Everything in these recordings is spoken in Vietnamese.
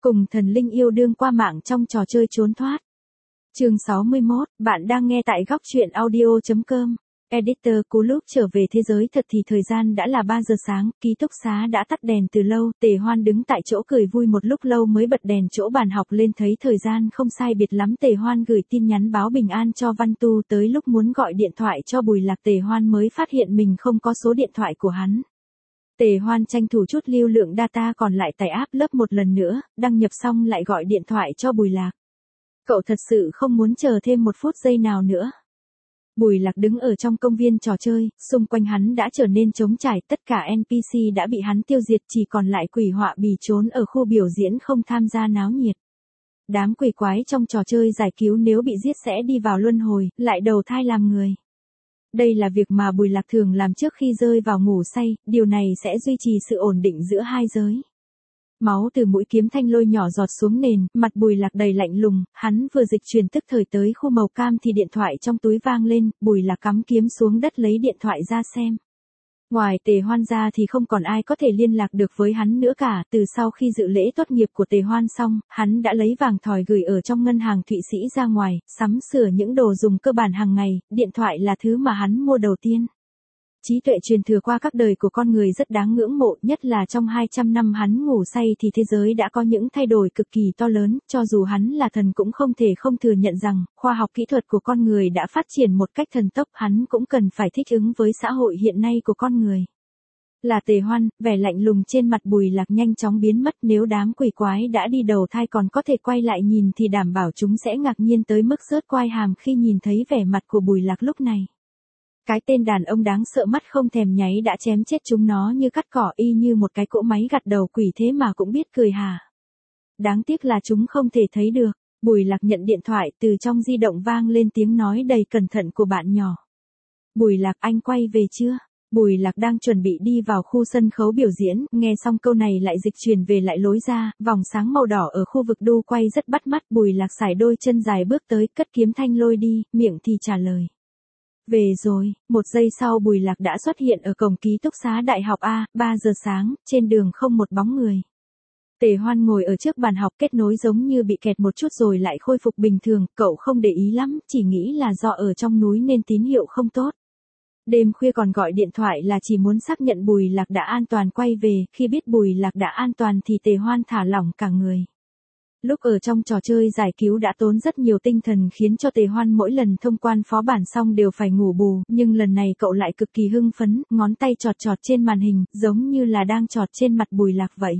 Cùng thần linh yêu đương qua mạng trong trò chơi trốn thoát. Chương 61, bạn đang nghe tại góc truyện audio.com. Editor Cú Lúc trở về thế giới thật thì thời gian đã là 3 giờ sáng, ký túc xá đã tắt đèn từ lâu, Tề Hoan đứng tại chỗ cười vui một lúc lâu mới bật đèn chỗ bàn học lên thấy thời gian không sai biệt lắm. Tề Hoan gửi tin nhắn báo bình an cho Văn Tu, tới lúc muốn gọi điện thoại cho Bùi Lạc Tề Hoan mới phát hiện mình không có số điện thoại của hắn. Tề Hoan tranh thủ chút lưu lượng data còn lại tải app lớp một lần nữa, đăng nhập xong lại gọi điện thoại cho Bùi Lạc. Cậu thật sự không muốn chờ thêm một phút giây nào nữa. Bùi Lạc đứng ở trong công viên trò chơi, xung quanh hắn đã trở nên trống trải, tất cả NPC đã bị hắn tiêu diệt, chỉ còn lại quỷ họa bì trốn ở khu biểu diễn không tham gia náo nhiệt. Đám quỷ quái trong trò chơi giải cứu nếu bị giết sẽ đi vào luân hồi, lại đầu thai làm người. Đây là việc mà Bùi Lạc thường làm trước khi rơi vào ngủ say, điều này sẽ duy trì sự ổn định giữa hai giới. Máu từ mũi kiếm thanh lôi nhỏ giọt xuống nền, mặt Bùi Lạc đầy lạnh lùng, hắn vừa dịch chuyển tức thời tới khu màu cam thì điện thoại trong túi vang lên, Bùi Lạc cắm kiếm xuống đất lấy điện thoại ra xem. Ngoài Tề Hoan ra thì không còn ai có thể liên lạc được với hắn nữa cả, từ sau khi dự lễ tốt nghiệp của Tề Hoan xong, hắn đã lấy vàng thỏi gửi ở trong ngân hàng Thụy Sĩ ra ngoài, sắm sửa những đồ dùng cơ bản hàng ngày, điện thoại là thứ mà hắn mua đầu tiên. Trí tuệ truyền thừa qua các đời của con người rất đáng ngưỡng mộ, nhất là trong 200 năm hắn ngủ say thì thế giới đã có những thay đổi cực kỳ to lớn, cho dù hắn là thần cũng không thể không thừa nhận rằng, khoa học kỹ thuật của con người đã phát triển một cách thần tốc, hắn cũng cần phải thích ứng với xã hội hiện nay của con người. Là Tề Hoan, vẻ lạnh lùng trên mặt Bùi Lạc nhanh chóng biến mất, nếu đám quỷ quái đã đi đầu thai còn có thể quay lại nhìn thì đảm bảo chúng sẽ ngạc nhiên tới mức rớt quai hàm khi nhìn thấy vẻ mặt của Bùi Lạc lúc này. Cái tên đàn ông đáng sợ mắt không thèm nháy đã chém chết chúng nó như cắt cỏ, y như một cái cỗ máy gặt đầu quỷ thế mà cũng biết cười hả. Đáng tiếc là chúng không thể thấy được. Bùi Lạc nhận điện thoại, từ trong di động vang lên tiếng nói đầy cẩn thận của bạn nhỏ. Bùi Lạc, anh quay về chưa? Bùi Lạc đang chuẩn bị đi vào khu sân khấu biểu diễn, nghe xong câu này lại dịch chuyển về lại lối ra, vòng sáng màu đỏ ở khu vực đu quay rất bắt mắt. Bùi Lạc sải đôi chân dài bước tới, cất kiếm thanh lôi đi, miệng thì trả lời. Về rồi. Một giây sau Bùi Lạc đã xuất hiện ở cổng ký túc xá đại học A, 3 giờ sáng, trên đường không một bóng người. Tề Hoan ngồi ở trước bàn học, kết nối giống như bị kẹt một chút rồi lại khôi phục bình thường, cậu không để ý lắm, chỉ nghĩ là do ở trong núi nên tín hiệu không tốt. Đêm khuya còn gọi điện thoại là chỉ muốn xác nhận Bùi Lạc đã an toàn quay về, khi biết Bùi Lạc đã an toàn thì Tề Hoan thả lỏng cả người. Lúc ở trong trò chơi giải cứu đã tốn rất nhiều tinh thần khiến cho Tề Hoan mỗi lần thông quan phó bản xong đều phải ngủ bù, nhưng lần này cậu lại cực kỳ hưng phấn, ngón tay chọt chọt trên màn hình, giống như là đang chọt trên mặt Bùi Lạc vậy.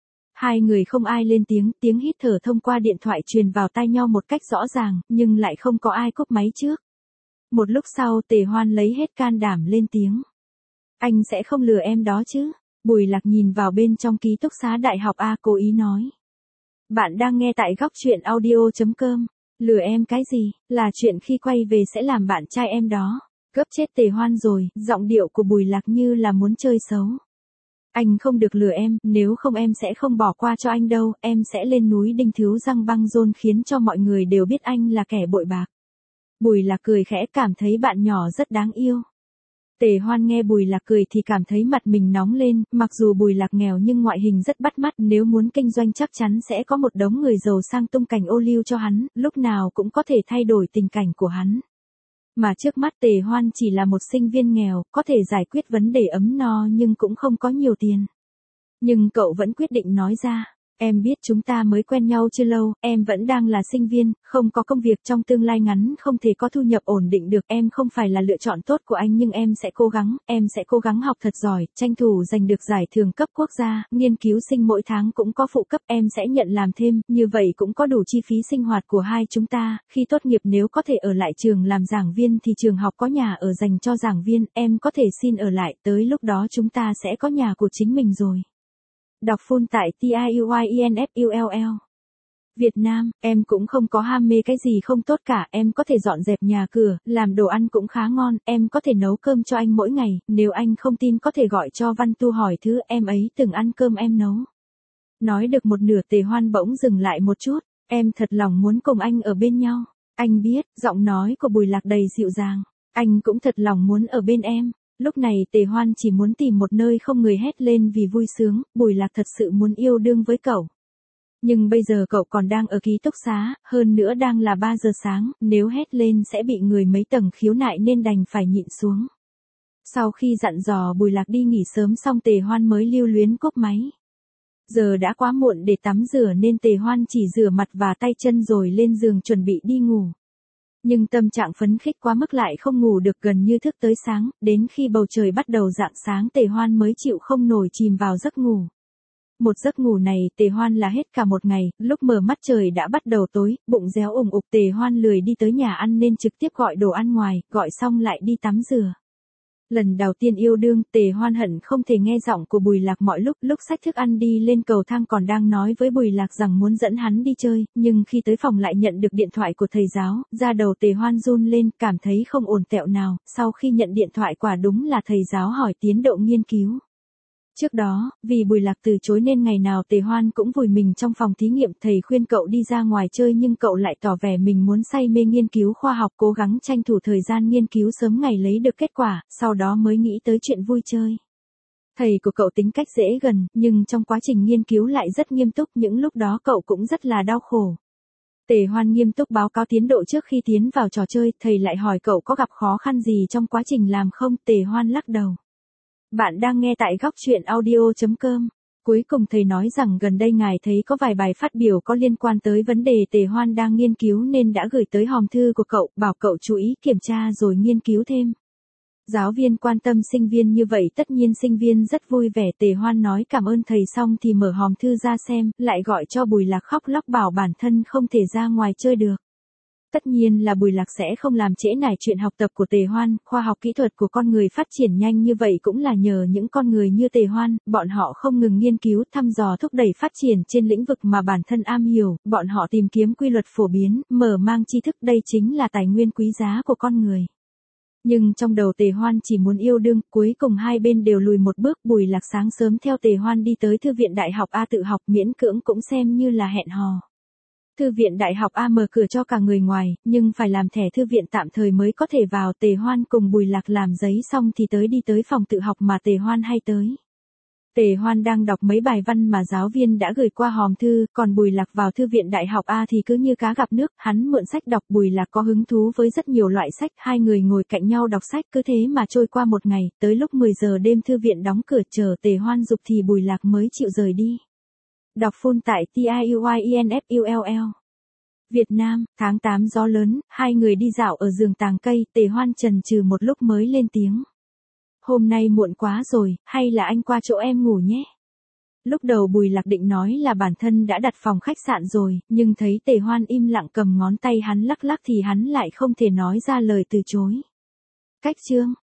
Hai người không ai lên tiếng, tiếng hít thở thông qua điện thoại truyền vào tai nhau một cách rõ ràng, nhưng lại không có ai cúp máy trước. Một lúc sau Tề Hoan lấy hết can đảm lên tiếng. Anh sẽ không lừa em đó chứ? Bùi Lạc nhìn vào bên trong ký túc xá đại học A cố ý nói. Bạn đang nghe tại góc truyện audio.com. Lừa em cái gì, là chuyện khi quay về sẽ làm bạn trai em đó. Gấp chết Tề Hoan rồi, giọng điệu của Bùi Lạc như là muốn chơi xấu. Anh không được lừa em, nếu không em sẽ không bỏ qua cho anh đâu, em sẽ lên núi Đinh Thứu Răng Băng Rôn khiến cho mọi người đều biết anh là kẻ bội bạc. Bùi Lạc cười khẽ, cảm thấy bạn nhỏ rất đáng yêu. Tề Hoan nghe Bùi Lạc cười thì cảm thấy mặt mình nóng lên, mặc dù Bùi Lạc nghèo nhưng ngoại hình rất bắt mắt, nếu muốn kinh doanh chắc chắn sẽ có một đống người giàu sang tung cảnh ô liu cho hắn, lúc nào cũng có thể thay đổi tình cảnh của hắn. Mà trước mắt Tề Hoan chỉ là một sinh viên nghèo, có thể giải quyết vấn đề ấm no nhưng cũng không có nhiều tiền. Nhưng cậu vẫn quyết định nói ra. Em biết chúng ta mới quen nhau chưa lâu, em vẫn đang là sinh viên, không có công việc trong tương lai ngắn, không thể có thu nhập ổn định được, em không phải là lựa chọn tốt của anh nhưng em sẽ cố gắng học thật giỏi, tranh thủ giành được giải thưởng cấp quốc gia, nghiên cứu sinh mỗi tháng cũng có phụ cấp, em sẽ nhận làm thêm, như vậy cũng có đủ chi phí sinh hoạt của hai chúng ta, khi tốt nghiệp nếu có thể ở lại trường làm giảng viên thì trường học có nhà ở dành cho giảng viên, em có thể xin ở lại, tới lúc đó chúng ta sẽ có nhà của chính mình rồi. Đọc full tại TIUYINFULL. Việt Nam, em cũng không có ham mê cái gì không tốt cả, em có thể dọn dẹp nhà cửa, làm đồ ăn cũng khá ngon, em có thể nấu cơm cho anh mỗi ngày, nếu anh không tin có thể gọi cho Văn Tu hỏi thứ em ấy từng ăn cơm em nấu. Nói được một nửa Tề Hoan bỗng dừng lại một chút, em thật lòng muốn cùng anh ở bên nhau, anh biết, giọng nói của Bùi Lạc đầy dịu dàng, anh cũng thật lòng muốn ở bên em. Lúc này Tề Hoan chỉ muốn tìm một nơi không người hét lên vì vui sướng, Bùi Lạc thật sự muốn yêu đương với cậu. Nhưng bây giờ cậu còn đang ở ký túc xá, hơn nữa đang là 3 giờ sáng, nếu hét lên sẽ bị người mấy tầng khiếu nại nên đành phải nhịn xuống. Sau khi dặn dò Bùi Lạc đi nghỉ sớm xong Tề Hoan mới lưu luyến cúp máy. Giờ đã quá muộn để tắm rửa nên Tề Hoan chỉ rửa mặt và tay chân rồi lên giường chuẩn bị đi ngủ. Nhưng tâm trạng phấn khích quá mức lại không ngủ được, gần như thức tới sáng, đến khi bầu trời bắt đầu rạng sáng Tề Hoan mới chịu không nổi chìm vào giấc ngủ. Một giấc ngủ này Tề Hoan là hết cả một ngày, lúc mở mắt trời đã bắt đầu tối, bụng réo ủng ục Tề Hoan lười đi tới nhà ăn nên trực tiếp gọi đồ ăn ngoài, gọi xong lại đi tắm rửa. Lần đầu tiên yêu đương, Tề Hoan hận không thể nghe giọng của Bùi Lạc mọi lúc xách thức ăn đi lên cầu thang còn đang nói với Bùi Lạc rằng muốn dẫn hắn đi chơi, nhưng khi tới phòng lại nhận được điện thoại của thầy giáo, da đầu Tề Hoan run lên, cảm thấy không ổn tẹo nào, sau khi nhận điện thoại quả đúng là thầy giáo hỏi tiến độ nghiên cứu. Trước đó, vì Bùi Lạc từ chối nên ngày nào Tề Hoan cũng vùi mình trong phòng thí nghiệm, thầy khuyên cậu đi ra ngoài chơi nhưng cậu lại tỏ vẻ mình muốn say mê nghiên cứu khoa học, cố gắng tranh thủ thời gian nghiên cứu sớm ngày lấy được kết quả, sau đó mới nghĩ tới chuyện vui chơi. Thầy của cậu tính cách dễ gần, nhưng trong quá trình nghiên cứu lại rất nghiêm túc, những lúc đó cậu cũng rất là đau khổ. Tề Hoan nghiêm túc báo cáo tiến độ trước khi tiến vào trò chơi, thầy lại hỏi cậu có gặp khó khăn gì trong quá trình làm không, Tề Hoan lắc đầu. Bạn đang nghe tại góc truyện audio.com. Cuối cùng thầy nói rằng gần đây ngài thấy có vài bài phát biểu có liên quan tới vấn đề Tề Hoan đang nghiên cứu nên đã gửi tới hòm thư của cậu, bảo cậu chú ý kiểm tra rồi nghiên cứu thêm. Giáo viên quan tâm sinh viên như vậy tất nhiên sinh viên rất vui vẻ. Tề Hoan nói cảm ơn thầy xong thì mở hòm thư ra xem, lại gọi cho Bùi Lạc khóc lóc bảo bản thân không thể ra ngoài chơi được. Tất nhiên là Bùi Lạc sẽ không làm trễ nải chuyện học tập của Tề Hoan, khoa học kỹ thuật của con người phát triển nhanh như vậy cũng là nhờ những con người như Tề Hoan, bọn họ không ngừng nghiên cứu, thăm dò thúc đẩy phát triển trên lĩnh vực mà bản thân am hiểu, bọn họ tìm kiếm quy luật phổ biến, mở mang tri thức, đây chính là tài nguyên quý giá của con người. Nhưng trong đầu Tề Hoan chỉ muốn yêu đương, cuối cùng hai bên đều lùi một bước. Bùi Lạc sáng sớm theo Tề Hoan đi tới Thư viện Đại học A tự học, miễn cưỡng cũng xem như là hẹn hò. Thư viện Đại học A mở cửa cho cả người ngoài, nhưng phải làm thẻ thư viện tạm thời mới có thể vào. Tề Hoan cùng Bùi Lạc làm giấy xong thì đi tới phòng tự học mà Tề Hoan hay tới. Tề Hoan đang đọc mấy bài văn mà giáo viên đã gửi qua hòm thư, còn Bùi Lạc vào Thư viện Đại học A thì cứ như cá gặp nước, hắn mượn sách đọc, Bùi Lạc có hứng thú với rất nhiều loại sách, hai người ngồi cạnh nhau đọc sách, cứ thế mà trôi qua một ngày, tới lúc 10 giờ đêm thư viện đóng cửa chờ Tề Hoan giục thì Bùi Lạc mới chịu rời đi. Đọc full tại TIUYINFULL. Việt Nam, tháng 8 gió lớn, hai người đi dạo ở giường tàng cây, Tề Hoan chần chừ một lúc mới lên tiếng. Hôm nay muộn quá rồi, hay là anh qua chỗ em ngủ nhé. Lúc đầu Bùi Lạc định nói là bản thân đã đặt phòng khách sạn rồi, nhưng thấy Tề Hoan im lặng cầm ngón tay hắn lắc lắc thì hắn lại không thể nói ra lời từ chối. Cách chương.